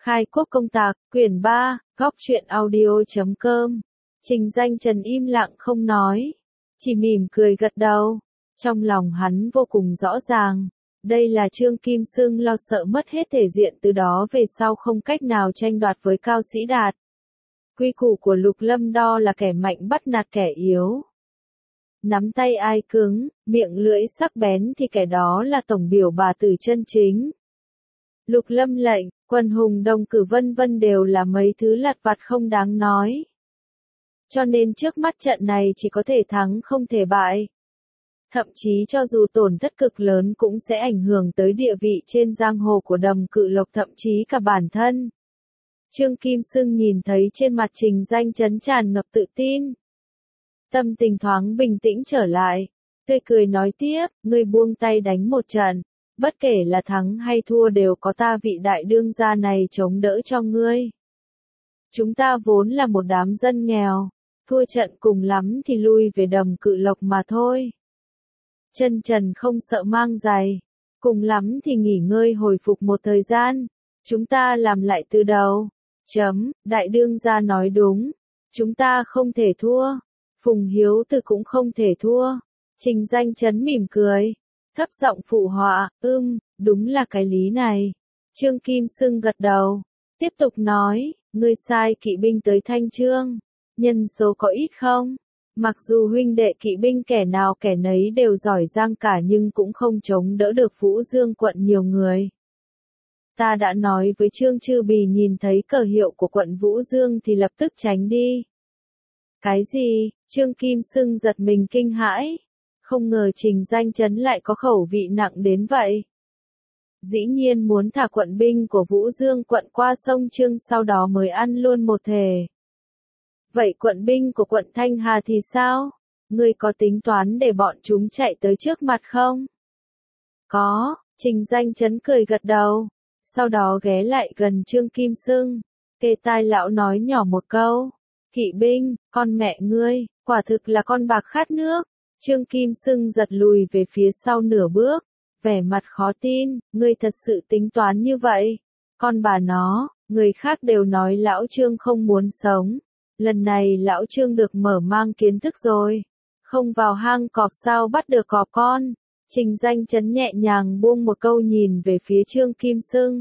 Khai quốc công tạc, quyển 3, góc truyện audio.com. Trình Danh Trần im lặng không nói, chỉ mỉm cười gật đầu. Trong lòng hắn vô cùng rõ ràng, đây là Trương Kim Xưng lo sợ mất hết thể diện, từ đó về sau không cách nào tranh đoạt với Cao Sĩ Đạt. Quy củ của Lục Lâm Đo là kẻ mạnh bắt nạt kẻ yếu. Nắm tay ai cứng, miệng lưỡi sắc bén thì kẻ đó là tổng biểu bà tử chân chính. Lục Lâm lệnh, quần hùng đồng cử vân vân đều là mấy thứ lặt vặt không đáng nói. Cho nên trước mắt trận này chỉ có thể thắng không thể bại. Thậm chí cho dù tổn thất cực lớn cũng sẽ ảnh hưởng tới địa vị trên giang hồ của Đầm Cự Lộc, thậm chí cả bản thân. Trương Kim Xưng nhìn thấy trên mặt Trình Danh Trấn tràn ngập tự tin. Tâm tình thoáng bình tĩnh trở lại, tươi cười nói tiếp, ngươi buông tay đánh một trận, bất kể là thắng hay thua đều có ta vị đại đương gia này chống đỡ cho ngươi. Chúng ta vốn là một đám dân nghèo, thua trận cùng lắm thì lui về Đầm Cự Lộc mà thôi. Chân trần không sợ mang giày, cùng lắm thì nghỉ ngơi hồi phục một thời gian, chúng ta làm lại từ đầu. Đại đương gia nói đúng, chúng ta không thể thua. Phùng Hiếu Từ cũng không thể thua. Trình Danh Trấn mỉm cười, thấp giọng phụ họa, đúng là cái lý này. Trương Kim Xưng gật đầu, tiếp tục nói, ngươi sai kỵ binh tới Thanh Chương, nhân số có ít không? Mặc dù huynh đệ kỵ binh kẻ nào kẻ nấy đều giỏi giang cả nhưng cũng không chống đỡ được Vũ Dương quận nhiều người. Ta đã nói với Trương Chư Bì nhìn thấy cờ hiệu của quận Vũ Dương thì lập tức tránh đi. Cái gì? Trương Kim Xưng giật mình kinh hãi. Không ngờ Trình Danh Trấn lại có khẩu vị nặng đến vậy. Dĩ nhiên muốn thả quận binh của Vũ Dương quận qua sông Trương sau đó mới ăn luôn một thể. Vậy quận binh của quận Thanh Hà thì sao? Ngươi có tính toán để bọn chúng chạy tới trước mặt không? Có, Trình Danh Trấn cười gật đầu. Sau đó ghé lại gần Trương Kim Xưng, kề tai lão nói nhỏ một câu. Kỵ binh, con mẹ ngươi, quả thực là con bạc khát nước. Trương Kim Xưng giật lùi về phía sau nửa bước, vẻ mặt khó tin, ngươi thật sự tính toán như vậy. Con bà nó, người khác đều nói lão Trương không muốn sống. Lần này lão Trương được mở mang kiến thức rồi. Không vào hang cọp sao bắt được cọp con. Trình Danh Trấn nhẹ nhàng buông một câu nhìn về phía Trương Kim Xưng.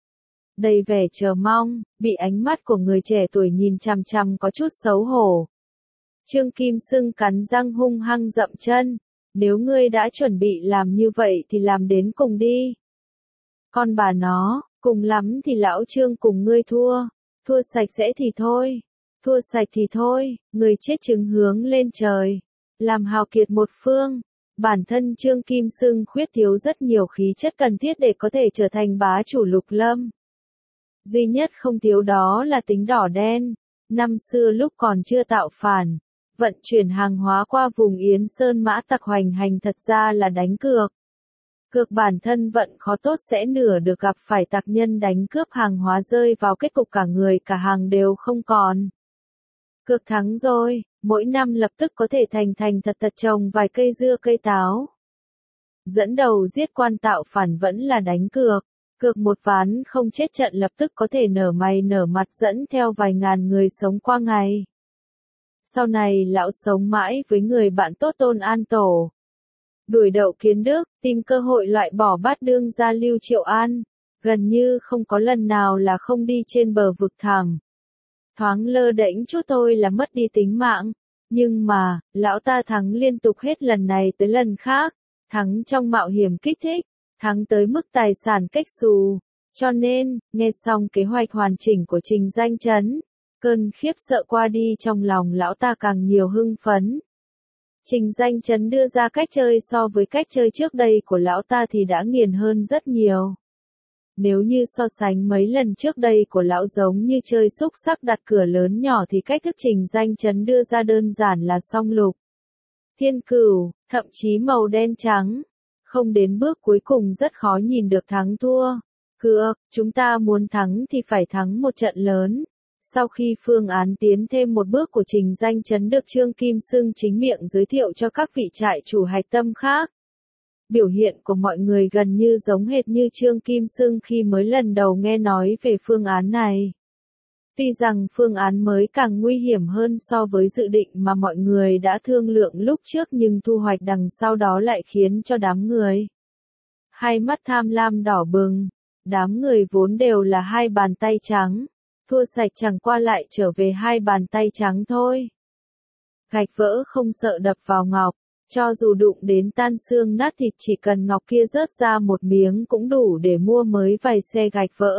Đầy vẻ chờ mong, bị ánh mắt của người trẻ tuổi nhìn chằm chằm có chút xấu hổ. Trương Kim Xưng cắn răng hung hăng dậm chân, nếu ngươi đã chuẩn bị làm như vậy thì làm đến cùng đi. Con bà nó, cùng lắm thì lão Trương cùng ngươi thua, thua sạch sẽ thì thôi, thua sạch thì thôi, người chết chứng hướng lên trời, làm hào kiệt một phương. Bản thân Trương Kim Xưng khuyết thiếu rất nhiều khí chất cần thiết để có thể trở thành bá chủ Lục Lâm. Duy nhất không thiếu đó là tính đỏ đen. Năm xưa lúc còn chưa tạo phản, vận chuyển hàng hóa qua vùng Yến Sơn mã tặc hoành hành thật ra là đánh cược. Cược bản thân vận khó tốt sẽ nửa được gặp phải tặc nhân đánh cướp hàng hóa rơi vào kết cục cả người cả hàng đều không còn. Cược thắng rồi, mỗi năm lập tức có thể thành thật trồng vài cây dưa cây táo. Dẫn đầu giết quan tạo phản vẫn là đánh cược. Cược một ván không chết trận lập tức có thể nở mày nở mặt dẫn theo vài ngàn người sống qua ngày. Sau này lão sống mãi với người bạn tốt Tôn An Tổ. Đuổi đậu Kiến Đức, tìm cơ hội loại bỏ bát đương gia Lưu Triệu An. Gần như không có lần nào là không đi trên bờ vực thẳm. Thoáng lơ đễnh chút thôi là mất đi tính mạng. Nhưng mà, lão ta thắng liên tục hết lần này tới lần khác. Thắng trong mạo hiểm kích thích. Thắng tới mức tài sản cách xù. Cho nên, nghe xong kế hoạch hoàn chỉnh của Trình Danh Trấn, cơn khiếp sợ qua đi trong lòng lão ta càng nhiều hưng phấn. Trình Danh Trấn đưa ra cách chơi so với cách chơi trước đây của lão ta thì đã nghiền hơn rất nhiều. Nếu như so sánh mấy lần trước đây của lão giống như chơi xúc xắc đặt cửa lớn nhỏ thì cách thức Trình Danh Trấn đưa ra đơn giản là song lục, thiên cửu, thậm chí màu đen trắng. Không đến bước cuối cùng rất khó nhìn được thắng thua. Cược, chúng ta muốn thắng thì phải thắng một trận lớn. Sau khi phương án tiến thêm một bước của Trình Danh Trấn được Trương Kim Xưng chính miệng giới thiệu cho các vị trại chủ hạch tâm khác. Biểu hiện của mọi người gần như giống hệt như Trương Kim Xưng khi mới lần đầu nghe nói về phương án này. Tuy rằng phương án mới càng nguy hiểm hơn so với dự định mà mọi người đã thương lượng lúc trước, nhưng thu hoạch đằng sau đó lại khiến cho đám người hai mắt tham lam đỏ bừng. Đám người vốn đều là hai bàn tay trắng, thua sạch chẳng qua lại trở về hai bàn tay trắng thôi. Gạch vỡ không sợ đập vào ngọc, cho dù đụng đến tan xương nát thịt, chỉ cần ngọc kia rớt ra một miếng cũng đủ để mua mới vài xe gạch vỡ.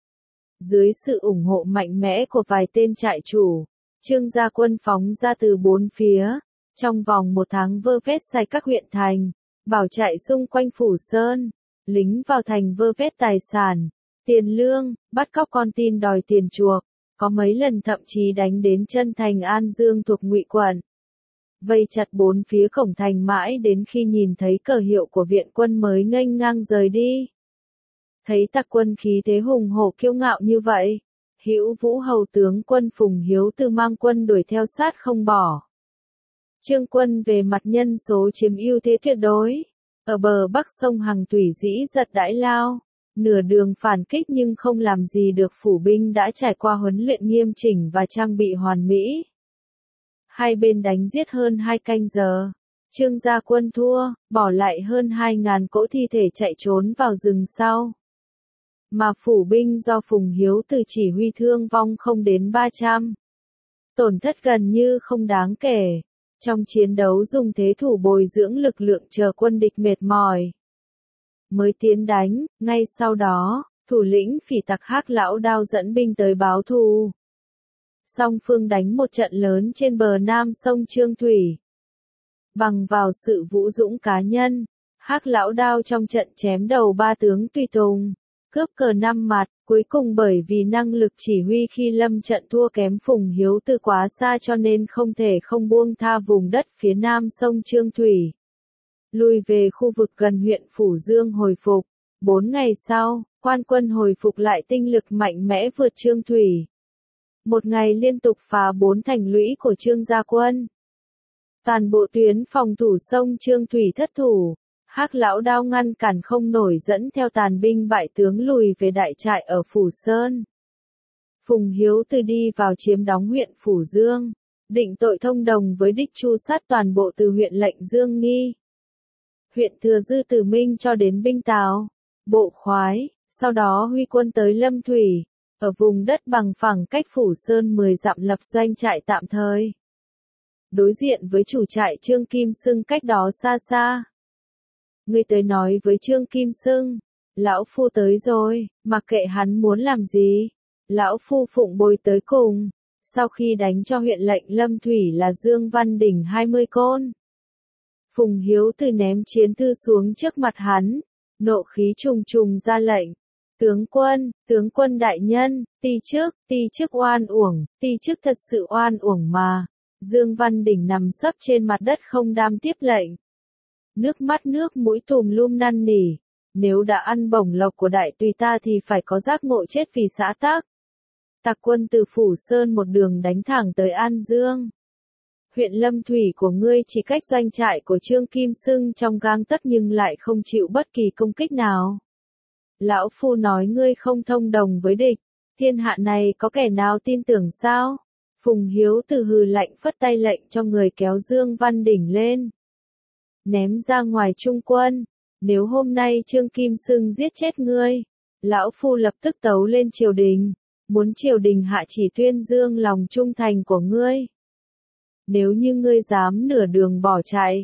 Dưới sự ủng hộ mạnh mẽ của vài tên trại chủ, Trương gia quân phóng ra từ bốn phía, trong vòng một tháng vơ vét sạch các huyện thành, bảo trại xung quanh Phủ Sơn, lính vào thành vơ vét tài sản, tiền lương, bắt cóc con tin đòi tiền chuộc, có mấy lần thậm chí đánh đến chân thành An Dương thuộc Ngụy quận. Vây chặt bốn phía cổng thành mãi đến khi nhìn thấy cờ hiệu của viện quân mới nghênh ngang rời đi. Thấy tặc quân khí thế hùng hổ kiêu ngạo như vậy, Hữu Vũ hầu tướng quân Phùng Hiếu Từ mang quân đuổi theo sát không bỏ. Trương quân về mặt nhân số chiếm ưu thế tuyệt đối, ở bờ bắc sông Hằng Thủy dĩ giật đãi lao, nửa đường phản kích nhưng không làm gì được phủ binh đã trải qua huấn luyện nghiêm chỉnh và trang bị hoàn mỹ. Hai bên đánh giết hơn 2 canh giờ, Trương gia quân thua, bỏ lại hơn 2.000 cỗ thi thể chạy trốn vào rừng sau. Mà phủ binh do Phùng Hiếu Từ chỉ huy thương vong không đến 300. Tổn thất gần như không đáng kể. Trong chiến đấu dùng thế thủ bồi dưỡng lực lượng chờ quân địch mệt mỏi mới tiến đánh, ngay sau đó, thủ lĩnh phỉ tặc Hắc Lão Đao dẫn binh tới báo thù. Song phương đánh một trận lớn trên bờ nam sông Trương Thủy. Bằng vào sự vũ dũng cá nhân, Hắc Lão Đao trong trận chém đầu 3 tướng tùy tùng, cướp cờ 5 mặt, cuối cùng bởi vì năng lực chỉ huy khi lâm trận thua kém Phùng Hiếu Từ quá xa cho nên không thể không buông tha vùng đất phía nam sông Trương Thủy. Lùi về khu vực gần huyện Phủ Dương hồi phục. 4 ngày sau, quan quân hồi phục lại tinh lực mạnh mẽ vượt Trương Thủy. Một ngày liên tục phá 4 thành lũy của Trương gia quân. Toàn bộ tuyến phòng thủ sông Trương Thủy thất thủ. Hắc Lão Đao ngăn cản không nổi, dẫn theo tàn binh bại tướng lùi về đại trại ở Phủ Sơn. Phùng Hiếu Từ đi vào chiếm đóng huyện Phủ Dương, định tội thông đồng với địch tru sát toàn bộ từ huyện Lệnh Dương Nghi, huyện Thừa Dư Tử Minh cho đến binh Tào, Bộ Khoái, sau đó huy quân tới Lâm Thủy, ở vùng đất bằng phẳng cách Phủ Sơn 10 dặm lập doanh trại tạm thời. Đối diện với chủ trại Trương Kim Xưng cách đó xa xa. Người tới nói với Trương Kim Xưng, lão phu tới rồi, mặc kệ hắn muốn làm gì, lão phu phụng bồi tới cùng. Sau khi đánh cho huyện Lệnh Lâm Thủy là Dương Văn Đỉnh 20 côn, Phùng Hiếu Từ ném chiến thư xuống trước mặt hắn, nộ khí trùng trùng ra lệnh. Tướng quân đại nhân, ti chức oan uổng, ti chức thật sự oan uổng mà. Dương Văn Đỉnh nằm sấp trên mặt đất không đam tiếp lệnh. Nước mắt nước mũi tùm lum năn nỉ, nếu đã ăn bổng lộc của đại tùy ta thì phải có giác ngộ chết vì xã tắc. Tặc quân từ Phủ Sơn một đường đánh thẳng tới An Dương. Huyện Lâm Thủy của ngươi chỉ cách doanh trại của Trương Kim Xưng trong gang tấc nhưng lại không chịu bất kỳ công kích nào. Lão phu nói ngươi không thông đồng với địch, thiên hạ này có kẻ nào tin tưởng sao? Phùng Hiếu Từ hừ lạnh phất tay lệnh cho người kéo Dương Văn Đỉnh lên, ném ra ngoài trung quân. Nếu hôm nay Trương Kim Xưng giết chết ngươi, lão phu lập tức tấu lên triều đình, muốn triều đình hạ chỉ tuyên dương lòng trung thành của ngươi. Nếu như ngươi dám nửa đường bỏ chạy,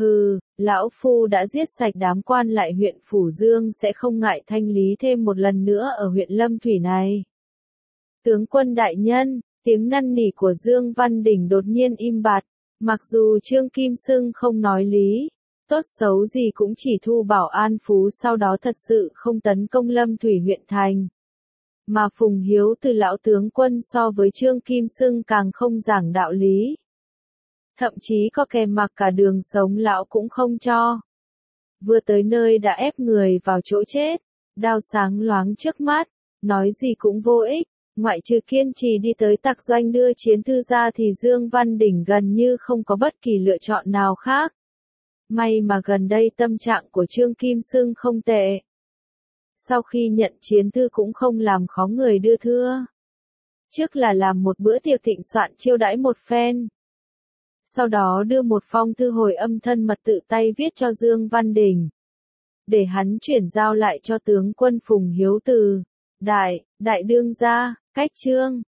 lão phu đã giết sạch đám quan lại huyện Phủ Dương sẽ không ngại thanh lý thêm một lần nữa ở huyện Lâm Thủy này. Tướng quân đại nhân, tiếng năn nỉ của Dương Văn Đỉnh đột nhiên im bặt, mặc dù Trương Kim Xưng không nói lý, tốt xấu gì cũng chỉ thu bảo an phú, sau đó thật sự không tấn công Lâm Thủy huyện thành. Mà Phùng Hiếu Từ lão tướng quân so với Trương Kim Xưng càng không giảng đạo lý. Thậm chí có kẻ mặc cả đường sống lão cũng không cho. Vừa tới nơi đã ép người vào chỗ chết, đao sáng loáng trước mắt, nói gì cũng vô ích, ngoại trừ kiên trì đi tới tặc doanh đưa chiến thư ra thì Dương Văn Đỉnh gần như không có bất kỳ lựa chọn nào khác. May mà gần đây tâm trạng của Trương Kim Xưng không tệ. Sau khi nhận chiến thư cũng không làm khó người đưa thưa. Trước là làm một bữa tiệc thịnh soạn chiêu đãi một phen. Sau đó đưa một phong thư hồi âm thân mật tự tay viết cho Dương Văn Đình. Để hắn chuyển giao lại cho tướng quân Phùng Hiếu Từ. Đại đương gia, cách Trương